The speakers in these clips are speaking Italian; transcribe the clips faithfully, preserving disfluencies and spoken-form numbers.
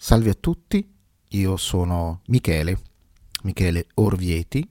Salve a tutti, io sono Michele, Michele Orvieti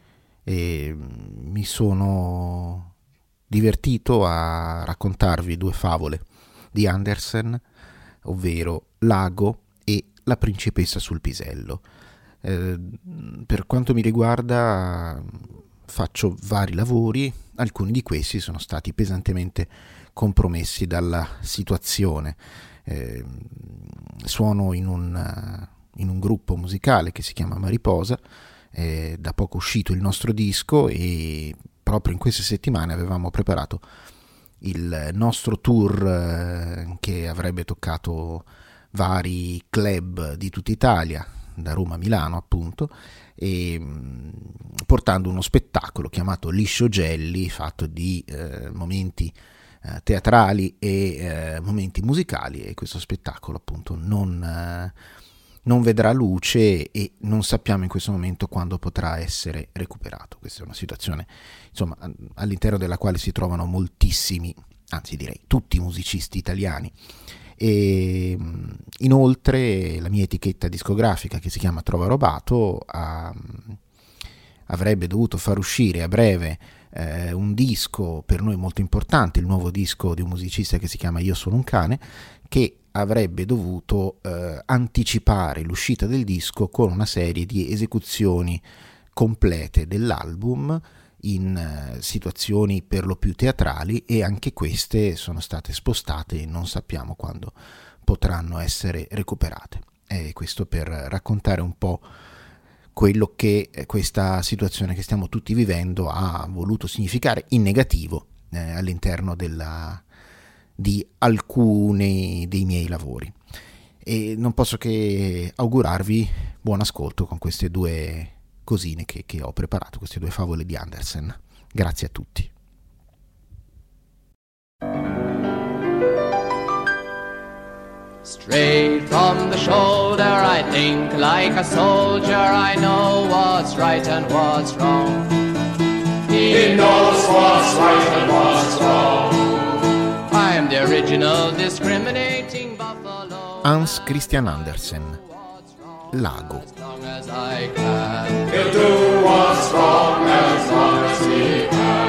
e mi sono divertito a raccontarvi due favole di Andersen, ovvero L'ago e La principessa sul pisello. Eh, per quanto mi riguarda faccio vari lavori, alcuni di questi sono stati pesantemente compromessi dalla situazione. Eh, suono in un, in un gruppo musicale che si chiama Mariposa, eh, da poco uscito il nostro disco e proprio in queste settimane avevamo preparato il nostro tour eh, che avrebbe toccato vari club di tutta Italia, da Roma a Milano appunto, e mh, portando uno spettacolo chiamato Liscio Gelli, fatto di eh, momenti teatrali e eh, momenti musicali, e questo spettacolo appunto non, eh, non vedrà luce e non sappiamo in questo momento quando potrà essere recuperato. Questa è una situazione insomma all'interno della quale si trovano moltissimi, anzi direi tutti i musicisti italiani. E inoltre la mia etichetta discografica, che si chiama Trova Robato, ha, avrebbe dovuto far uscire a breve Eh, un disco per noi molto importante, il nuovo disco di un musicista che si chiama Io sono un cane, che avrebbe dovuto eh, anticipare l'uscita del disco con una serie di esecuzioni complete dell'album in eh, situazioni per lo più teatrali, e anche queste sono state spostate e non sappiamo quando potranno essere recuperate. E questo per raccontare un po' quello che questa situazione che stiamo tutti vivendo ha voluto significare in negativo eh, all'interno della, di alcuni dei miei lavori. E non posso che augurarvi buon ascolto con queste due cosine che, che ho preparato, queste due favole di Andersen. Grazie a tutti. Straight from the shoulder, I think like a soldier. I know what's right and what's wrong. He knows what's right and what's wrong. I am the original discriminating buffalo. Hans Christian Andersen, L'ago. As long as I can. He'll do what's wrong as long as he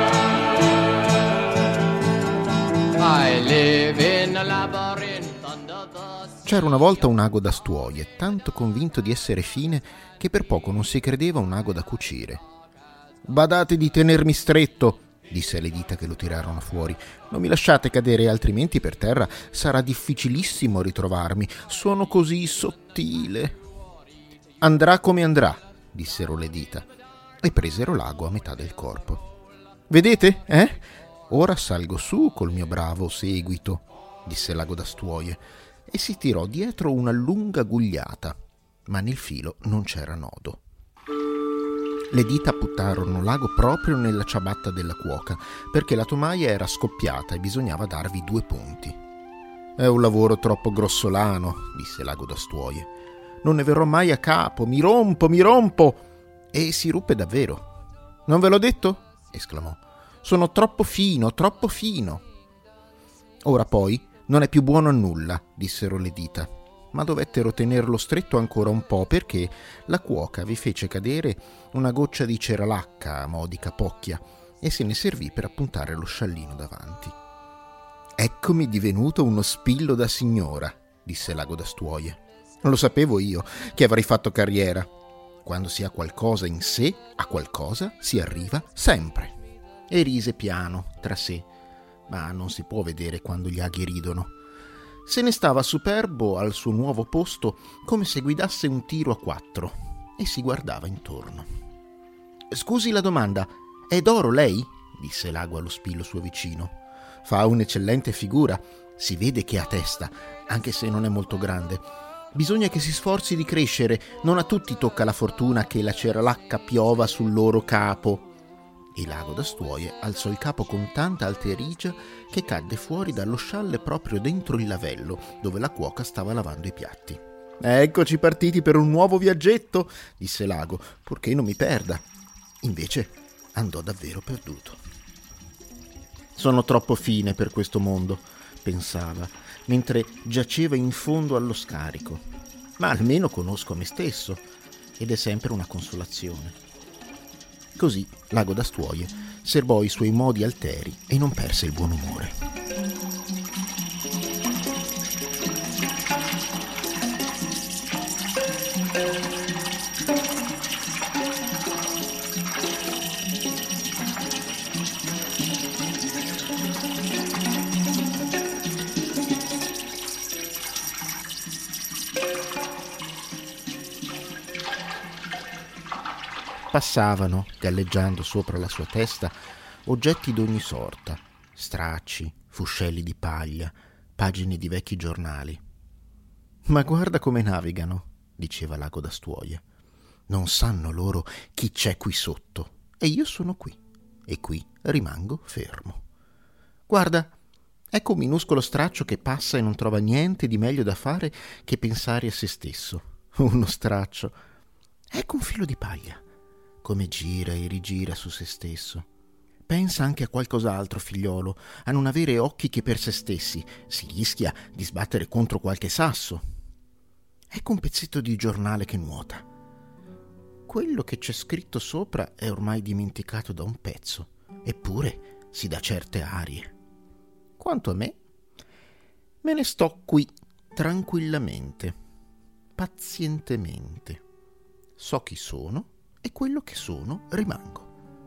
can. I live in a labyrinth. C'era una volta un ago da stuoie, tanto convinto di essere fine che per poco non si credeva un ago da cucire. «Badate di tenermi stretto», disse alle dita che lo tirarono fuori. «Non mi lasciate cadere, altrimenti per terra sarà difficilissimo ritrovarmi. Sono così sottile». «Andrà come andrà», dissero le dita, e presero l'ago a metà del corpo. «Vedete, eh? Ora salgo su col mio bravo seguito», disse l'ago da stuoie, e si tirò dietro una lunga gugliata, ma nel filo non c'era nodo. Le dita buttarono l'ago proprio nella ciabatta della cuoca, perché la tomaia era scoppiata e bisognava darvi due punti. «È un lavoro troppo grossolano», disse l'ago da stuoie. «Non ne verrò mai a capo, mi rompo, mi rompo!» E si ruppe davvero. «Non ve l'ho detto?» esclamò. «Sono troppo fino, troppo fino!» «Ora poi non è più buono a nulla», dissero le dita, ma dovettero tenerlo stretto ancora un po', perché la cuoca vi fece cadere una goccia di ceralacca a mo' di capocchia e se ne servì per appuntare lo sciallino davanti. «Eccomi divenuto uno spillo da signora», disse l'ago da stuoie. «Lo sapevo io che avrei fatto carriera. Quando si ha qualcosa in sé, a qualcosa si arriva sempre». E rise piano tra sé, ma non si può vedere quando gli aghi ridono. Se ne stava superbo al suo nuovo posto, come se guidasse un tiro a quattro, e si guardava intorno. «Scusi la domanda, è d'oro lei?» disse l'ago allo spillo suo vicino. «Fa un'eccellente figura, si vede che ha testa, anche se non è molto grande. Bisogna che si sforzi di crescere, non a tutti tocca la fortuna che la ceralacca piova sul loro capo». E l'ago da stuoie alzò il capo con tanta alterigia che cadde fuori dallo scialle proprio dentro il lavello dove la cuoca stava lavando i piatti. «Eccoci partiti per un nuovo viaggetto», disse l'ago, «purché non mi perda». Invece andò davvero perduto. «Sono troppo fine per questo mondo», pensava, mentre giaceva in fondo allo scarico. ma almeno conosco me stesso ed è sempre una consolazione. Così Lago d'Astuoie serbò i suoi modi alteri e non perse il buon umore. Passavano, galleggiando sopra la sua testa, oggetti d'ogni sorta, stracci, fuscelli di paglia, pagine di vecchi giornali. «Ma guarda come navigano», diceva Lago d'Astuoie. «Non sanno loro chi c'è qui sotto, e io sono qui, e qui rimango fermo. Guarda, ecco un minuscolo straccio che passa e non trova niente di meglio da fare che pensare a se stesso. Uno straccio. Ecco un filo di paglia. Come gira e rigira su se stesso. Pensa anche a qualcos'altro, figliolo, a non avere occhi che per se stessi. Si rischia di sbattere contro qualche sasso. Ecco un pezzetto di giornale che nuota. Quello che c'è scritto sopra è ormai dimenticato da un pezzo, eppure si dà certe arie. Quanto a me, me ne sto qui, tranquillamente, pazientemente. So chi sono e quello che sono rimango.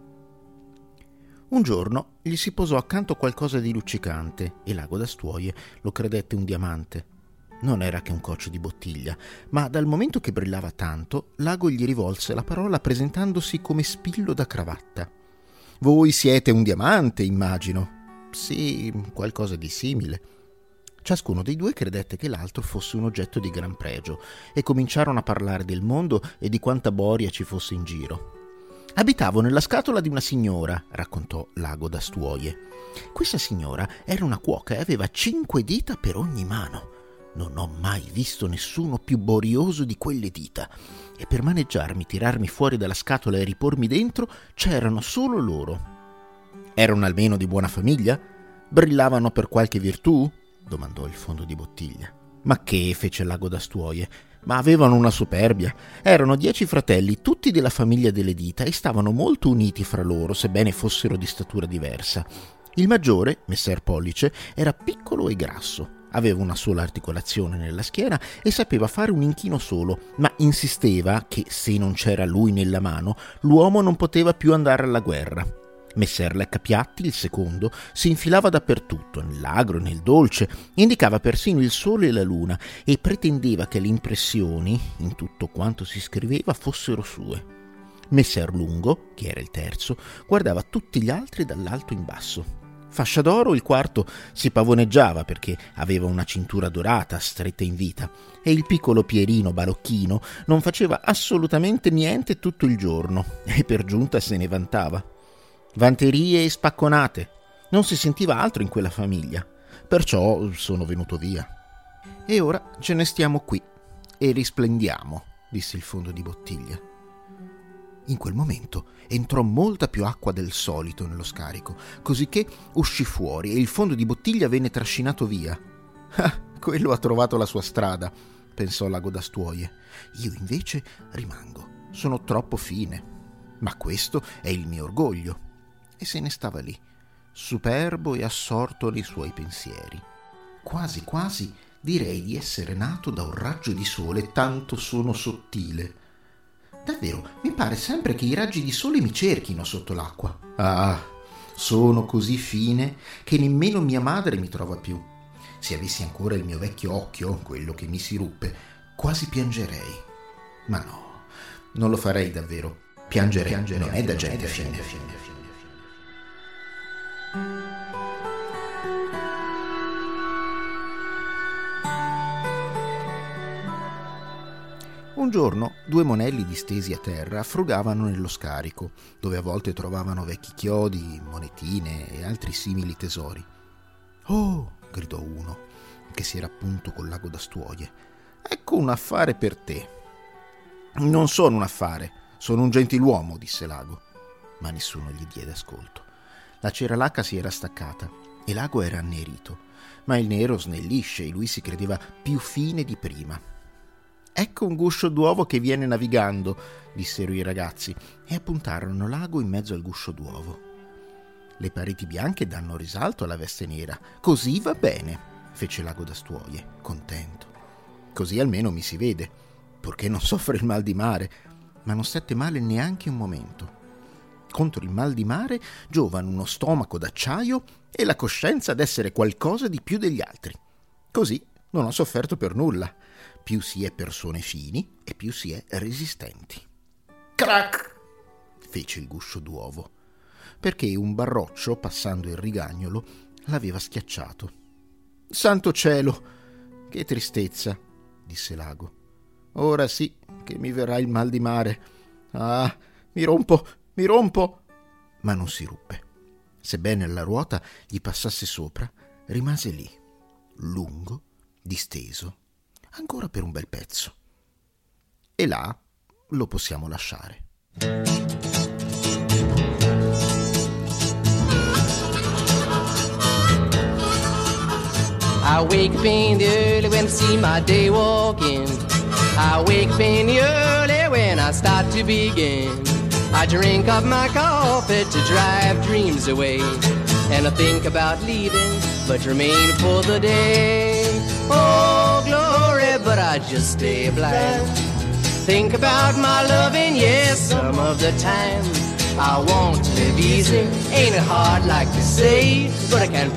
Un giorno gli si posò accanto qualcosa di luccicante e Lago d'Astuoie lo credette un diamante. Non era che un coccio di bottiglia, ma dal momento che brillava tanto, Lago gli rivolse la parola presentandosi come spillo da cravatta. «Voi siete un diamante, immagino». «Sì, qualcosa di simile». Ciascuno dei due credette che l'altro fosse un oggetto di gran pregio e cominciarono a parlare del mondo e di quanta boria ci fosse in giro. «Abitavo nella scatola di una signora», raccontò Lago d'Astuoie. «Questa signora era una cuoca e aveva cinque dita per ogni mano. Non ho mai visto nessuno più borioso di quelle dita e per maneggiarmi, tirarmi fuori dalla scatola e ripormi dentro c'erano solo loro». «Erano almeno di buona famiglia? Brillavano per qualche virtù?» domandò il fondo di bottiglia. «Ma che?» fece Lago d'Astuoie. «Ma avevano una superbia. Erano dieci fratelli, tutti della famiglia delle dita, e stavano molto uniti fra loro, sebbene fossero di statura diversa. Il maggiore, Messer Pollice, era piccolo e grasso. Aveva una sola articolazione nella schiena e sapeva fare un inchino solo, ma insisteva che, se non c'era lui nella mano, l'uomo non poteva più andare alla guerra. Messer Leccapiatti, il secondo, si infilava dappertutto, nell'agro e nel dolce, indicava persino il sole e la luna e pretendeva che le impressioni, in tutto quanto si scriveva, fossero sue. Messer Lungo, che era il terzo, guardava tutti gli altri dall'alto in basso. Fascia d'Oro, il quarto, si pavoneggiava perché aveva una cintura dorata, stretta in vita, e il piccolo Pierino Balocchino non faceva assolutamente niente tutto il giorno e per giunta se ne vantava. Vanterie e spacconate. Non si sentiva altro in quella famiglia. Perciò sono venuto via. E ora ce ne stiamo qui e risplendiamo», disse il fondo di bottiglia. In quel momento entrò molta più acqua del solito nello scarico, cosicché uscì fuori e il fondo di bottiglia venne trascinato via. «Ah, quello ha trovato la sua strada», pensò Lago d'Astuoie. «Io invece rimango. Sono troppo fine. Ma questo è il mio orgoglio». E se ne stava lì, superbo e assorto nei suoi pensieri. «Quasi quasi direi di essere nato da un raggio di sole, tanto sono sottile. Davvero, mi pare sempre che i raggi di sole mi cerchino sotto l'acqua. Ah, sono così fine che nemmeno mia madre mi trova più. Se avessi ancora il mio vecchio occhio, quello che mi si ruppe, quasi piangerei. Ma no, non lo farei davvero. Piangere, Piangere non è da gente fine, fine, fine, fine. Un giorno due monelli distesi a terra frugavano nello scarico, dove a volte trovavano vecchi chiodi, monetine e altri simili tesori. «Oh!» gridò uno, che si era appunto col Lago d'Astuoie. «Ecco un affare per te». «Non sono un affare, sono un gentiluomo», disse Lago, ma nessuno gli diede ascolto. La ceralacca si era staccata e Lago era annerito, ma il nero snellisce e lui si credeva più fine di prima. ecco un guscio d'uovo che viene navigando, dissero i ragazzi, e appuntarono l'ago in mezzo al guscio d'uovo. Le pareti bianche danno risalto alla veste nera. Così va bene, fece l'ago da stuoie, contento. Così almeno mi si vede, purché non soffre il mal di mare. Ma non stette male neanche un momento. Contro il mal di mare giovano uno stomaco d'acciaio e la coscienza d'essere qualcosa di più degli altri. Così non ho sofferto per nulla. Più si è persone fini e più si è resistenti. Crac! Fece il guscio d'uovo, perché un barroccio, passando il rigagnolo, l'aveva schiacciato. Santo cielo! Che tristezza! Disse l'ago. Ora sì che mi verrà il mal di mare. Ah, mi rompo, mi rompo! Ma non si ruppe. Sebbene la ruota gli passasse sopra, rimase lì, lungo, disteso, ancora per un bel pezzo. E là lo possiamo lasciare. I wake up in the early when I see my day walking. I wake up in the early when I start to begin. I drink up my coffee to drive dreams away, and I think about leaving, but remain for the day. Oh, glory, but I just stay blind. Think about my loving, yes, some of the time. I want to live easy, ain't it hard like to say, but I can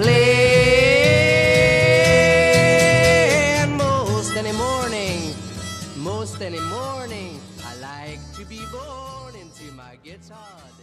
play. And most any morning, most any morning, I like to be born into my guitar.